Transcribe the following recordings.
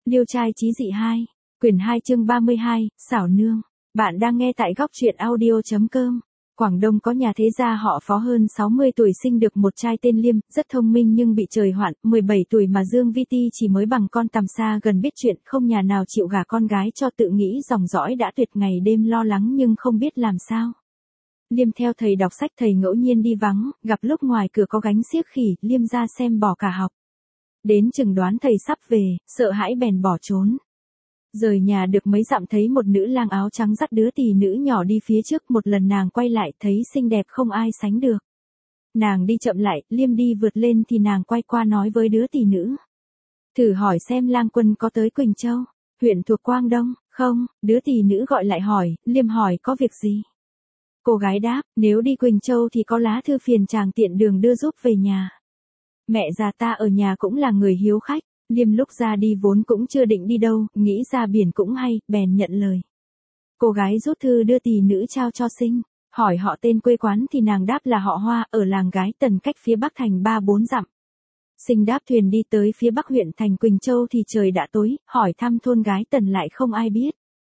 Liêu trai chí dị 2, quyển 2 chương 32, xảo nương. Bạn đang nghe tại góc truyện audio.com. Quảng Đông có nhà thế gia họ Phó hơn 60 tuổi sinh được một trai tên Liêm, rất thông minh nhưng bị trời hoạn, 17 tuổi mà Dương Vi Ti chỉ mới bằng con tằm xa gần biết chuyện, không nhà nào chịu gả con gái cho, tự nghĩ dòng dõi đã tuyệt, ngày đêm lo lắng nhưng không biết làm sao. Liêm theo thầy đọc sách, thầy ngẫu nhiên đi vắng, gặp lúc ngoài cửa có gánh xiếc khỉ, Liêm ra xem bỏ cả học. Đến chừng đoán thầy sắp về, sợ hãi bèn bỏ trốn. Rời nhà được mấy dặm thấy một nữ lang áo trắng dắt đứa tỳ nữ nhỏ đi phía trước, một lần nàng quay lại thấy xinh đẹp không ai sánh được. Nàng đi chậm lại, Liêm đi vượt lên thì nàng quay qua nói với đứa tỳ nữ. Thử hỏi xem lang quân có tới Quỳnh Châu, huyện thuộc Quang Đông, không? Đứa tỳ nữ gọi lại hỏi, Liêm hỏi có việc gì? Cô gái đáp, nếu đi Quỳnh Châu thì có lá thư phiền chàng tiện đường đưa giúp về nhà. Mẹ già ta ở nhà cũng là người hiếu khách. Liêm lúc ra đi vốn cũng chưa định đi đâu, nghĩ ra biển cũng hay, bèn nhận lời. Cô gái rút thư đưa tỳ nữ trao cho Sinh, hỏi họ tên quê quán thì nàng đáp là họ Hoa, ở làng Gái Tần cách phía bắc thành 3-4 dặm. Sinh đáp thuyền đi tới phía bắc huyện thành Quỳnh Châu thì trời đã tối, hỏi thăm thôn Gái Tần lại không ai biết.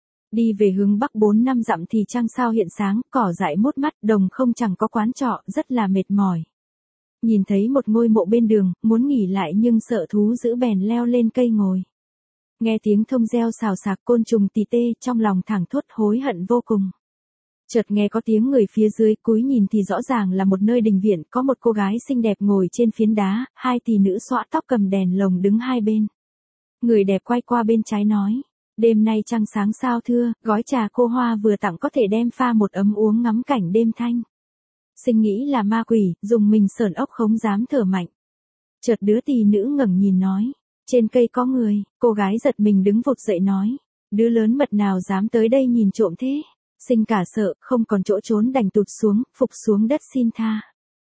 Đi về hướng bắc 4-5 dặm thì trăng sao hiện sáng, cỏ dại mốt mắt, đồng không chẳng có quán trọ, rất là mệt mỏi. Nhìn thấy một ngôi mộ bên đường, muốn nghỉ lại nhưng sợ thú dữ bèn leo lên cây ngồi. Nghe tiếng thông reo xào xạc, côn trùng tì tê, trong lòng thảng thốt hối hận vô cùng. Chợt nghe có tiếng người phía dưới, cúi nhìn thì rõ ràng là một nơi đình viện, có một cô gái xinh đẹp ngồi trên phiến đá, hai tỳ nữ xõa tóc cầm đèn lồng đứng hai bên. Người đẹp quay qua bên trái nói, đêm nay trăng sáng sao thưa, gói trà cô Hoa vừa tặng có thể đem pha một ấm uống ngắm cảnh đêm thanh. Sinh nghĩ là ma quỷ, dùng mình sởn ốc không dám thở mạnh. Chợt đứa tỳ nữ ngẩng nhìn nói, trên cây có người, cô gái giật mình đứng vụt dậy nói, đứa lớn mật nào dám tới đây nhìn trộm thế. Sinh cả sợ, không còn chỗ trốn đành tụt xuống, phục xuống đất xin tha.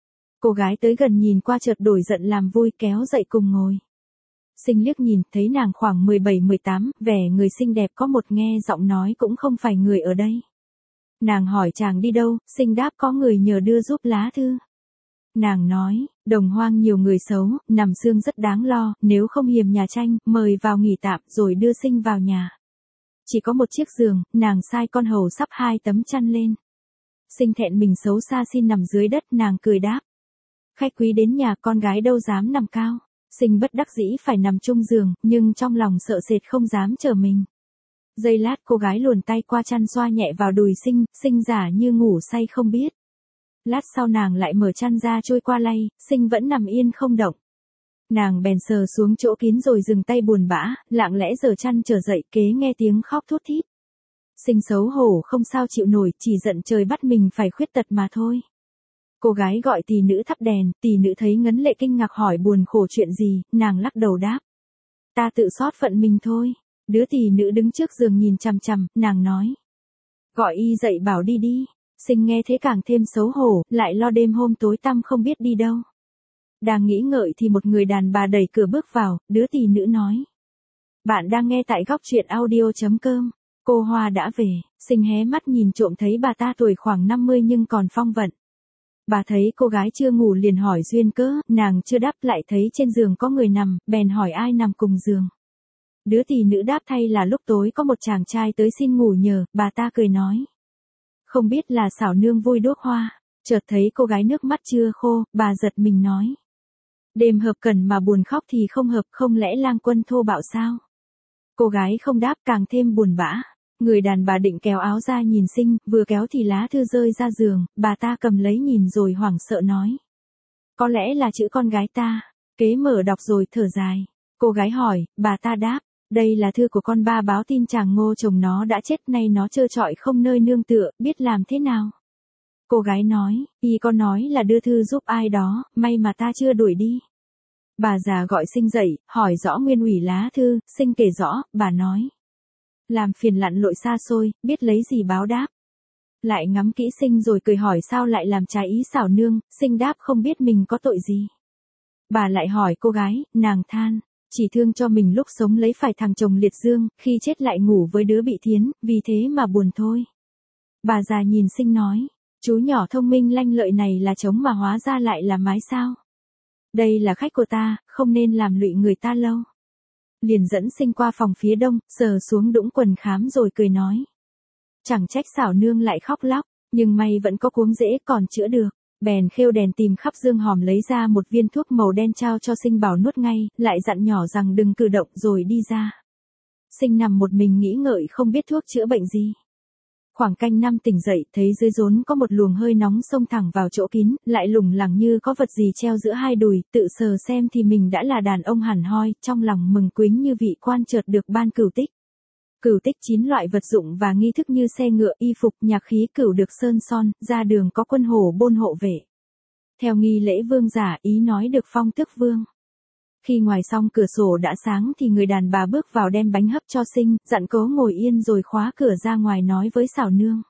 Cô gái tới gần nhìn qua chợt đổi giận làm vui kéo dậy cùng ngồi. Sinh liếc nhìn, thấy nàng khoảng 17-18, vẻ người xinh đẹp, có một nghe giọng nói cũng không phải người ở đây. Nàng hỏi chàng đi đâu, Sinh đáp có người nhờ đưa giúp lá thư. Nàng nói, đồng hoang nhiều người xấu, nằm xương rất đáng lo, nếu không hiềm nhà tranh, mời vào nghỉ tạm rồi đưa Sinh vào nhà. Chỉ có một chiếc giường, nàng sai con hầu sắp 2 tấm chăn lên. Sinh thẹn mình xấu xa xin nằm dưới đất, nàng cười đáp. Khách quý đến nhà, con gái đâu dám nằm cao. Sinh bất đắc dĩ phải nằm chung giường, nhưng trong lòng sợ sệt không dám trở mình. Giây lát cô gái luồn tay qua chăn xoa nhẹ vào đùi Sinh, Sinh giả như ngủ say không biết. Lát sau nàng lại mở chăn ra trôi qua lay, Sinh vẫn nằm yên không động. Nàng bèn sờ xuống chỗ kín rồi dừng tay buồn bã, lặng lẽ giở chăn trở dậy, kế nghe tiếng khóc thút thít. Sinh xấu hổ không sao chịu nổi, chỉ giận trời bắt mình phải khuyết tật mà thôi. Cô gái gọi tỳ nữ thắp đèn, tỳ nữ thấy ngấn lệ kinh ngạc hỏi buồn khổ chuyện gì, nàng lắc đầu đáp. Ta tự xót phận mình thôi. Đứa tỳ nữ đứng trước giường nhìn chằm chằm, nàng nói. Gọi y dậy bảo đi đi. Sinh nghe thế càng thêm xấu hổ, lại lo đêm hôm tối tăm không biết đi đâu. Đang nghĩ ngợi thì một người đàn bà đẩy cửa bước vào, đứa tỳ nữ nói. Bạn đang nghe tại góc truyện audio.com. Cô Hoa đã về, Sinh hé mắt nhìn trộm thấy bà ta tuổi khoảng 50 nhưng còn phong vận. Bà thấy cô gái chưa ngủ liền hỏi duyên cớ, nàng chưa đáp lại thấy trên giường có người nằm, bèn hỏi ai nằm cùng giường. Đứa tỳ nữ đáp thay là lúc tối có một chàng trai tới xin ngủ nhờ, bà ta cười nói. Không biết là xảo nương vui đuốc hoa, chợt thấy cô gái nước mắt chưa khô, bà giật mình nói. Đêm hợp cần mà buồn khóc thì không hợp, không lẽ lang quân thô bạo sao? Cô gái không đáp càng thêm buồn bã. Người đàn bà định kéo áo ra nhìn Sinh, vừa kéo thì lá thư rơi ra giường, bà ta cầm lấy nhìn rồi hoảng sợ nói. Có lẽ là chữ con gái ta, kế mở đọc rồi thở dài. Cô gái hỏi, bà ta đáp, đây là thư của con ba báo tin chàng Ngô chồng nó đã chết, nay nó trơ trọi không nơi nương tựa, biết làm thế nào? Cô gái nói, y có nói là đưa thư giúp ai đó, may mà ta chưa đuổi đi. Bà già gọi Sinh dậy, hỏi rõ nguyên ủy lá thư, Sinh kể rõ, bà nói. Làm phiền lặn lội xa xôi, biết lấy gì báo đáp. Lại ngắm kỹ Sinh rồi cười hỏi sao lại làm trái ý xảo nương, Sinh đáp không biết mình có tội gì. Bà lại hỏi cô gái, nàng than, chỉ thương cho mình lúc sống lấy phải thằng chồng liệt dương, khi chết lại ngủ với đứa bị thiến, vì thế mà buồn thôi. Bà già nhìn Sinh nói, chú nhỏ thông minh lanh lợi này là trống mà hóa ra lại là mái sao. Đây là khách của ta, không nên làm lụy người ta lâu. liền dẫn Sinh qua phòng phía đông, sờ xuống đũng quần khám rồi cười nói. Chẳng trách xảo nương lại khóc lóc, nhưng may vẫn có cuống rễ còn chữa được. Bèn khêu đèn tìm khắp dương hòm lấy ra một viên thuốc màu đen trao cho Sinh bảo nuốt ngay, lại dặn nhỏ rằng đừng cử động rồi đi ra. Sinh nằm một mình nghĩ ngợi không biết thuốc chữa bệnh gì. Khoảng canh năm tỉnh dậy, thấy dưới rốn có một luồng hơi nóng xông thẳng vào chỗ kín, lại lủng lẳng như có vật gì treo giữa hai đùi, tự sờ xem thì mình đã là đàn ông hẳn hoi, trong lòng mừng quính như vị quan chợt được ban cửu tích. Cửu tích 9 loại vật dụng và nghi thức như xe ngựa, y phục, nhạc khí cửu được sơn son, ra đường có quân hổ bôn hộ vệ. Theo nghi lễ vương giả, ý nói được phong tước vương. Khi ngoài xong cửa sổ đã sáng thì người đàn bà bước vào đem bánh hấp cho Sinh, dặn cố ngồi yên rồi khóa cửa ra ngoài nói với xảo nương.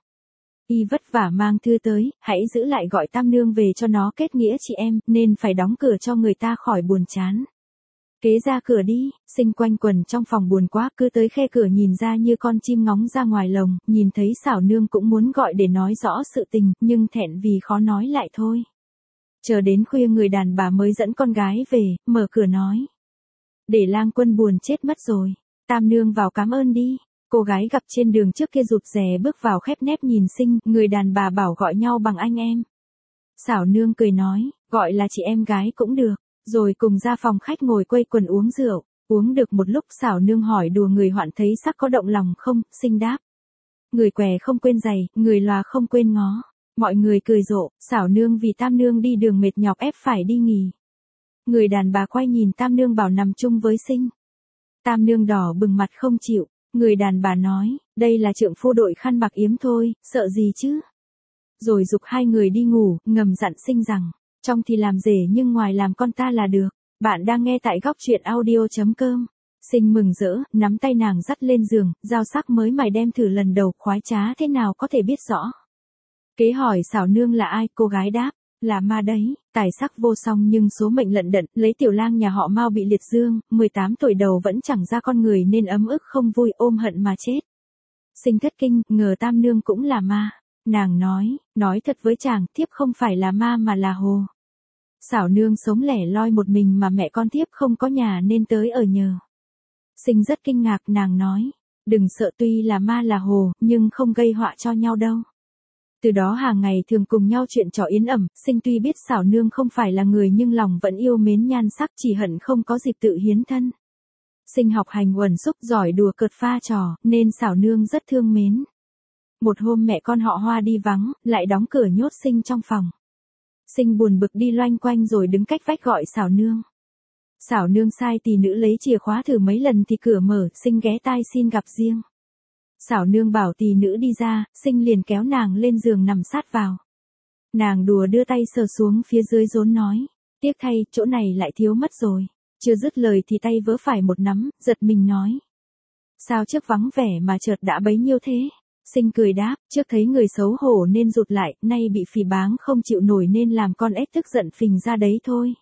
Y vất vả mang thư tới, hãy giữ lại gọi tam nương về cho nó kết nghĩa chị em, nên phải đóng cửa cho người ta khỏi buồn chán. Kế ra cửa đi, Sinh quanh quần trong phòng buồn quá, cứ tới khe cửa nhìn ra như con chim ngóng ra ngoài lồng, nhìn thấy xảo nương cũng muốn gọi để nói rõ sự tình, nhưng thẹn vì khó nói lại thôi. Chờ đến khuya người đàn bà mới dẫn con gái về, mở cửa nói. Để lang quân buồn chết mất rồi, tam nương vào cảm ơn đi. Cô gái gặp trên đường trước kia rụt rè bước vào khép nép nhìn Sinh, người đàn bà bảo gọi nhau bằng anh em. Xảo nương cười nói, gọi là chị em gái cũng được, rồi cùng ra phòng khách ngồi quây quần uống rượu. Uống được một lúc xảo nương hỏi đùa người hoạn thấy sắc có động lòng không, Sinh đáp. Người què không quên giày, người lòa không quên ngó. Mọi người cười rộ, xảo nương vì tam nương đi đường mệt nhọc ép phải đi nghỉ. Người đàn bà quay nhìn tam nương bảo nằm chung với Sinh. Tam nương đỏ bừng mặt không chịu, người đàn bà nói, đây là trượng phu đội khăn bạc yếm thôi, sợ gì chứ. Rồi giục hai người đi ngủ, ngầm dặn Sinh rằng, trong thì làm rể nhưng ngoài làm con ta là được. Bạn đang nghe tại góc truyện audio.com. Sinh mừng rỡ, nắm tay nàng dắt lên giường, dao sắc mới mài đem thử lần đầu, khoái trá thế nào có thể biết rõ. Kế hỏi xảo nương là ai, cô gái đáp, là ma đấy, tài sắc vô song nhưng số mệnh lận đận, lấy tiểu lang nhà họ Mao bị liệt dương, 18 tuổi đầu vẫn chẳng ra con người nên ấm ức không vui, ôm hận mà chết. Sinh thất kinh, ngờ tam nương cũng là ma. Nàng nói thật với chàng, thiếp không phải là ma mà là hồ. Xảo nương sống lẻ loi một mình mà mẹ con thiếp không có nhà nên tới ở nhờ. Sinh rất kinh ngạc, nàng nói, đừng sợ, tuy là ma là hồ, nhưng không gây họa cho nhau đâu. Từ đó hàng ngày thường cùng nhau chuyện trò yến ẩm, Sinh tuy biết xảo nương không phải là người nhưng lòng vẫn yêu mến nhan sắc, chỉ hận không có dịp tự hiến thân. Sinh học hành uẩn xúc, giỏi đùa cợt pha trò, nên xảo nương rất thương mến. Một hôm mẹ con họ Hoa đi vắng, lại đóng cửa nhốt Sinh trong phòng. Sinh buồn bực đi loanh quanh rồi đứng cách vách gọi xảo nương. Xảo nương sai tỷ nữ lấy chìa khóa thử mấy lần thì cửa mở, Sinh ghé tai xin gặp riêng. Xảo nương bảo tỷ nữ đi ra, Sinh liền kéo nàng lên giường nằm sát vào. Nàng đùa đưa tay sờ xuống phía dưới rốn nói, tiếc thay, chỗ này lại thiếu mất rồi. Chưa dứt lời thì tay vỡ phải một nắm, giật mình nói. Sao trước vắng vẻ mà chợt đã bấy nhiêu thế? Sinh cười đáp, trước thấy người xấu hổ nên rụt lại, nay bị phỉ báng không chịu nổi nên làm con ếch tức giận phình ra đấy thôi.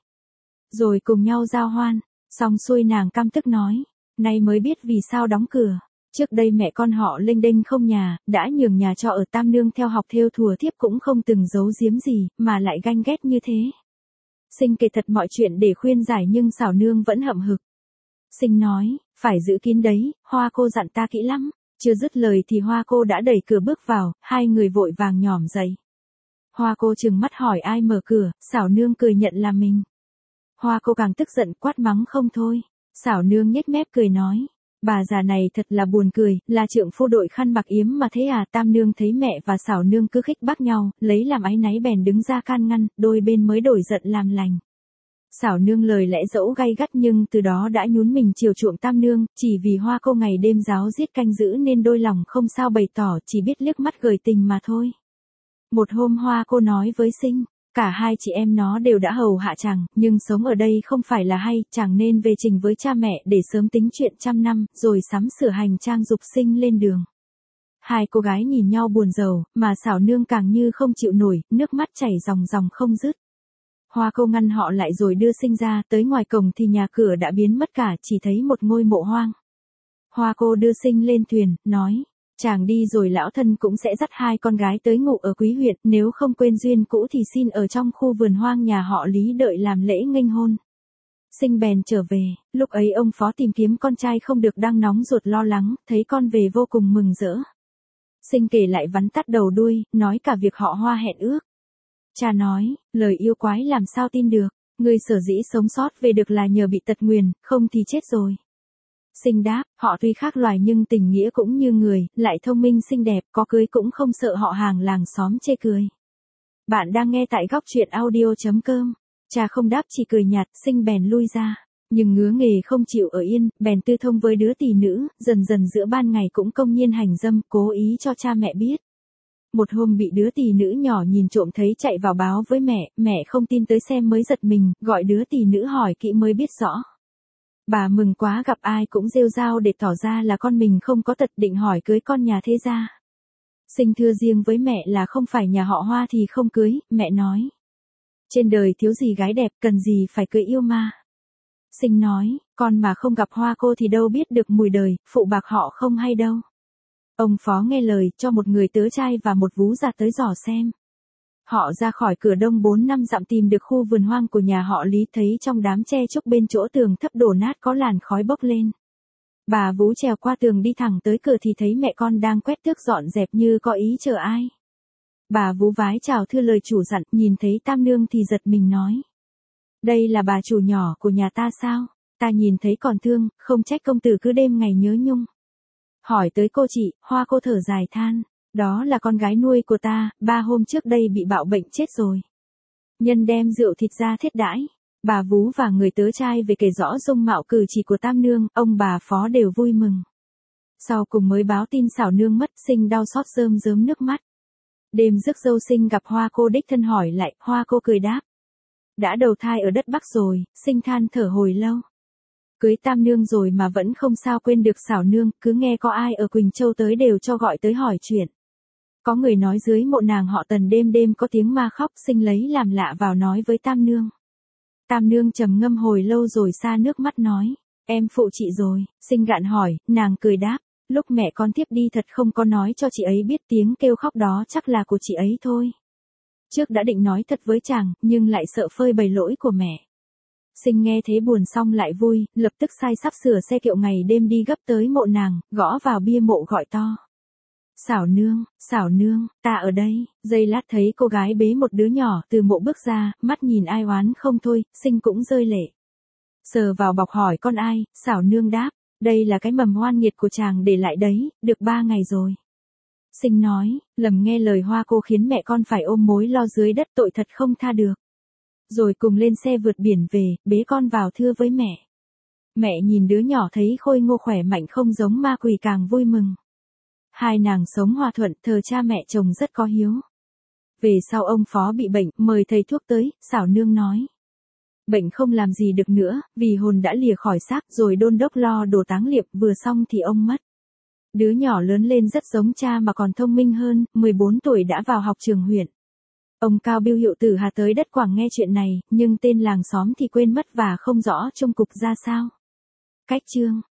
Rồi cùng nhau giao hoan, xong xuôi nàng căm tức nói, nay mới biết vì sao đóng cửa. Trước đây mẹ con họ lênh đênh không nhà, đã nhường nhà cho ở tam nương theo học thêu thùa, thiếp cũng không từng giấu giếm gì, mà lại ganh ghét như thế. Sinh kể thật mọi chuyện để khuyên giải nhưng xảo nương vẫn hậm hực. Sinh nói, phải giữ kín đấy, Hoa cô dặn ta kỹ lắm. Chưa dứt lời thì Hoa cô đã đẩy cửa bước vào, hai người vội vàng nhỏm dậy. Hoa cô trừng mắt hỏi ai mở cửa, xảo nương cười nhận là mình. Hoa cô càng tức giận quát mắng không thôi. Xảo nương nhếch mép cười nói, bà già này thật là buồn cười, là trượng phu đội khăn bạc yếm mà thế à. Tam nương thấy mẹ và xảo nương cứ khích bác nhau, lấy làm áy náy bèn đứng ra can ngăn, đôi bên mới đổi giận làm lành. Xảo nương lời lẽ dẫu gay gắt nhưng từ đó đã nhún mình chiều chuộng tam nương, chỉ vì Hoa cô ngày đêm giáo giết canh giữ nên đôi lòng không sao bày tỏ, chỉ biết liếc mắt gửi tình mà thôi. Một hôm Hoa cô nói với Sinh, cả hai chị em nó đều đã hầu hạ chàng, nhưng sống ở đây không phải là hay, chàng nên về trình với cha mẹ để sớm tính chuyện trăm năm, rồi sắm sửa hành trang dục Sinh lên đường. Hai cô gái nhìn nhau buồn rầu, mà xảo nương càng như không chịu nổi, nước mắt chảy ròng ròng không dứt. Hoa cô ngăn họ lại rồi đưa Sinh ra, tới ngoài cổng thì nhà cửa đã biến mất cả, chỉ thấy một ngôi mộ hoang. Hoa cô đưa Sinh lên thuyền, nói, chàng đi rồi lão thân cũng sẽ dắt hai con gái tới ngụ ở Quý huyện, nếu không quên duyên cũ thì xin ở trong khu vườn hoang nhà họ Lý đợi làm lễ nghênh hôn. Sinh bèn trở về, lúc ấy ông Phó tìm kiếm con trai không được đang nóng ruột lo lắng, thấy con về vô cùng mừng rỡ. Sinh kể lại vắn tắt đầu đuôi, nói cả việc họ Hoa hẹn ước. Cha nói, lời yêu quái làm sao tin được, người sở dĩ sống sót về được là nhờ bị tật nguyền, không thì chết rồi. Sinh đáp, họ tuy khác loài nhưng tình nghĩa cũng như người, lại thông minh xinh đẹp, có cưới cũng không sợ họ hàng làng xóm chê cười. Bạn đang nghe tại góc truyện audio.com. Cha không đáp chỉ cười nhạt, Sinh bèn lui ra. Nhưng ngứa nghề không chịu ở yên, bèn tư thông với đứa tỳ nữ, dần dần giữa ban ngày cũng công nhiên hành dâm, cố ý cho cha mẹ biết. Một hôm bị đứa tỳ nữ nhỏ nhìn trộm thấy chạy vào báo với mẹ, mẹ không tin tới xem mới giật mình, gọi đứa tỳ nữ hỏi kỹ mới biết rõ. Bà mừng quá gặp ai cũng rêu rao để tỏ ra là con mình không có tật, định hỏi cưới con nhà thế gia. Sinh thưa riêng với mẹ là không phải nhà họ Hoa thì không cưới, mẹ nói. Trên đời thiếu gì gái đẹp, cần gì phải cưới yêu ma. Sinh nói, con mà không gặp Hoa cô thì đâu biết được mùi đời, phụ bạc họ không hay đâu. Ông Phó nghe lời, cho một người tớ trai và một vú già tới dò xem. Họ ra khỏi cửa đông 4-5 dặm tìm được khu vườn hoang của nhà họ Lý, thấy trong đám tre trúc bên chỗ tường thấp đổ nát có làn khói bốc lên. Bà vú trèo qua tường đi thẳng tới cửa thì thấy mẹ con đang quét tước dọn dẹp như có ý chờ ai. Bà vú vái chào thưa lời chủ dặn, nhìn thấy Tam Nương thì giật mình nói. Đây là bà chủ nhỏ của nhà ta sao? Ta nhìn thấy còn thương, không trách công tử cứ đêm ngày nhớ nhung. Hỏi tới cô chị, Hoa cô thở dài than. Đó là con gái nuôi của ta, 3 hôm trước đây bị bạo bệnh chết rồi. Nhân đem rượu thịt ra thiết đãi. Bà vú và người tớ trai về kể rõ dung mạo cử chỉ của Tam Nương, ông bà Phó đều vui mừng. Sau cùng mới báo tin xảo nương mất, Sinh đau xót rơm rớm nước mắt. Đêm rước dâu Sinh gặp Hoa cô đích thân hỏi lại, Hoa cô cười đáp. Đã đầu thai ở đất Bắc rồi, Sinh than thở hồi lâu. Cưới Tam Nương rồi mà vẫn không sao quên được xảo nương, cứ nghe có ai ở Quỳnh Châu tới đều cho gọi tới hỏi chuyện. Có người nói dưới mộ nàng họ Tần đêm đêm có tiếng ma khóc, Sinh lấy làm lạ vào nói với Tam Nương. Tam Nương trầm ngâm hồi lâu rồi xa nước mắt nói, em phụ chị rồi. Sinh gạn hỏi, nàng cười đáp, lúc mẹ con tiếp đi thật không có nói cho chị ấy biết tiếng kêu khóc đó chắc là của chị ấy thôi. Trước đã định nói thật với chàng, nhưng lại sợ phơi bày lỗi của mẹ. Sinh nghe thế buồn xong lại vui, lập tức sai sắp sửa xe kiệu ngày đêm đi gấp tới mộ nàng, gõ vào bia mộ gọi to. Xảo nương, ta ở đây. Giây lát thấy cô gái bế một đứa nhỏ từ mộ bước ra, mắt nhìn ai oán không thôi, Sinh cũng rơi lệ. Sờ vào bọc hỏi con ai, xảo nương đáp, đây là cái mầm hoan nghiệt của chàng để lại đấy, được 3 ngày rồi. Sinh nói, lầm nghe lời Hoa cô khiến mẹ con phải ôm mối lo dưới đất, tội thật không tha được. Rồi cùng lên xe vượt biển về, bế con vào thưa với mẹ. Mẹ nhìn đứa nhỏ thấy khôi ngô khỏe mạnh không giống ma quỷ càng vui mừng. Hai nàng sống hòa thuận, thờ cha mẹ chồng rất có hiếu. Về sau ông Phó bị bệnh, mời thầy thuốc tới, xảo nương nói. Bệnh không làm gì được nữa, vì hồn đã lìa khỏi xác rồi đôn đốc lo đồ táng liệm, vừa xong thì ông mất. Đứa nhỏ lớn lên rất giống cha mà còn thông minh hơn, 14 tuổi đã vào học trường huyện. Ông Cao Biêu hiệu từ Hà tới đất Quảng nghe chuyện này, nhưng tên làng xóm thì quên mất và không rõ chung cục ra sao. Cách chương